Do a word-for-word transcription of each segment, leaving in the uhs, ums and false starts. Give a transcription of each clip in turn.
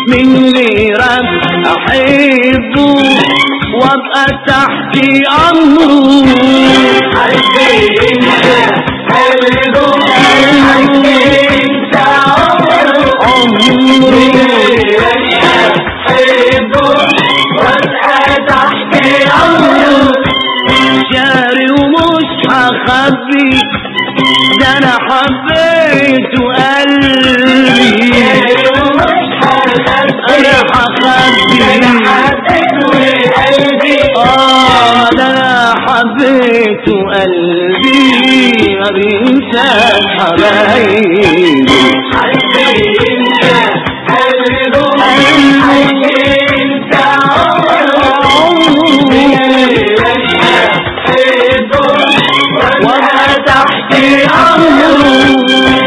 من غيرك احبه وابقى تحت امره. حبي انت قلبه حبي انت عمره عمره حبه وابقى تحت امره. شاري ومش هخبي ده انا حبيته قلبي. شاري ومش هخبي انا هخبي انا حبيته قلبي. اه ده انا حبيته قلبي ما بينساش حبايبي. حبي انت قلبه حبي انت عمره حبه وابقى تحت امره.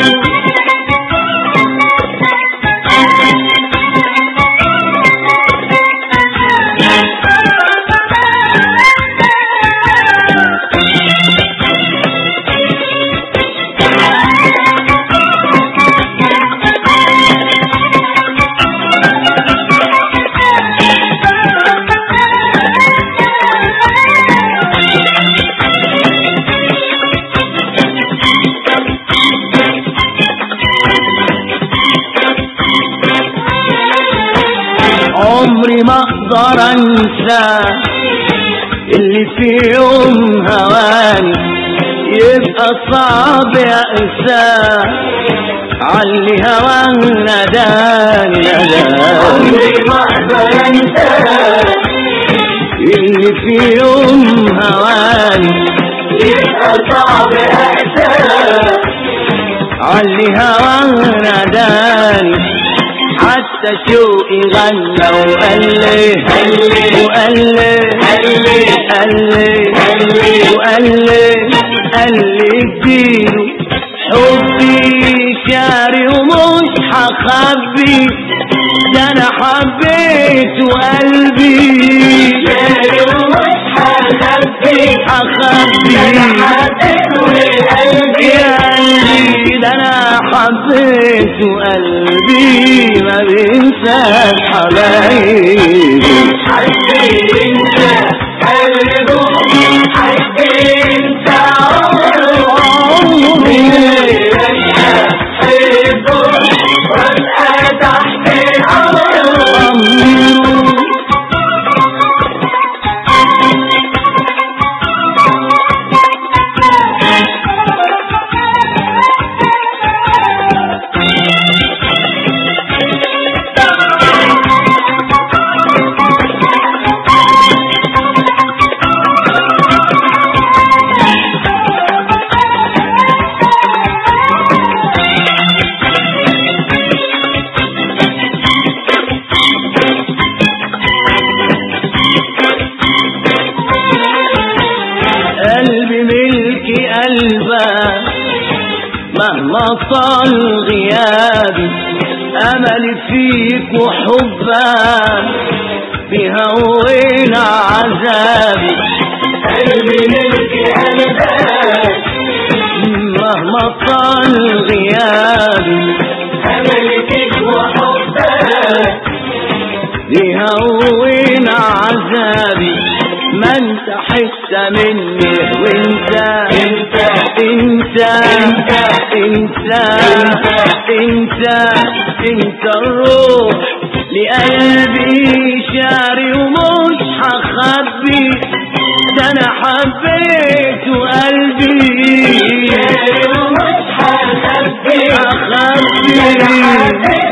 عمري ما اقدر انسى اللي في يوم هواني يبقى صعب يأسى علي هواه نداني نداني. عمري ما اقدر انسى اللي في يوم هواني يبقى صعب احساس علي هواه نداني. حتى شوقي غنى وقال لي وقال لي قال لي وقال لي قال لي اديله حبي شاري ومش هخبي ده انا حبيته قلبي. شاري ومش هخبي هخبي انا حبيته قلبي. يا قلبي ده انا حبيته قلبي ما بينساش حبايبي. حبي انت قلبه حبي انت عمره حبه وابقى تحت امره. قلبي ملكي قلبك مهما طال غيابي املي فيك وحبك بيهون عذابي. قلبي ملكي قلبك مهما طال غيابي املي فيك وحبك بيهون عذابي. ما انت حتة مني وانت انت انت انت انت انت انت الروح لقلبي شاري ومش هخبي ده انا حبيته قلبي. شاري ومش هخبي هخبي انا حبيته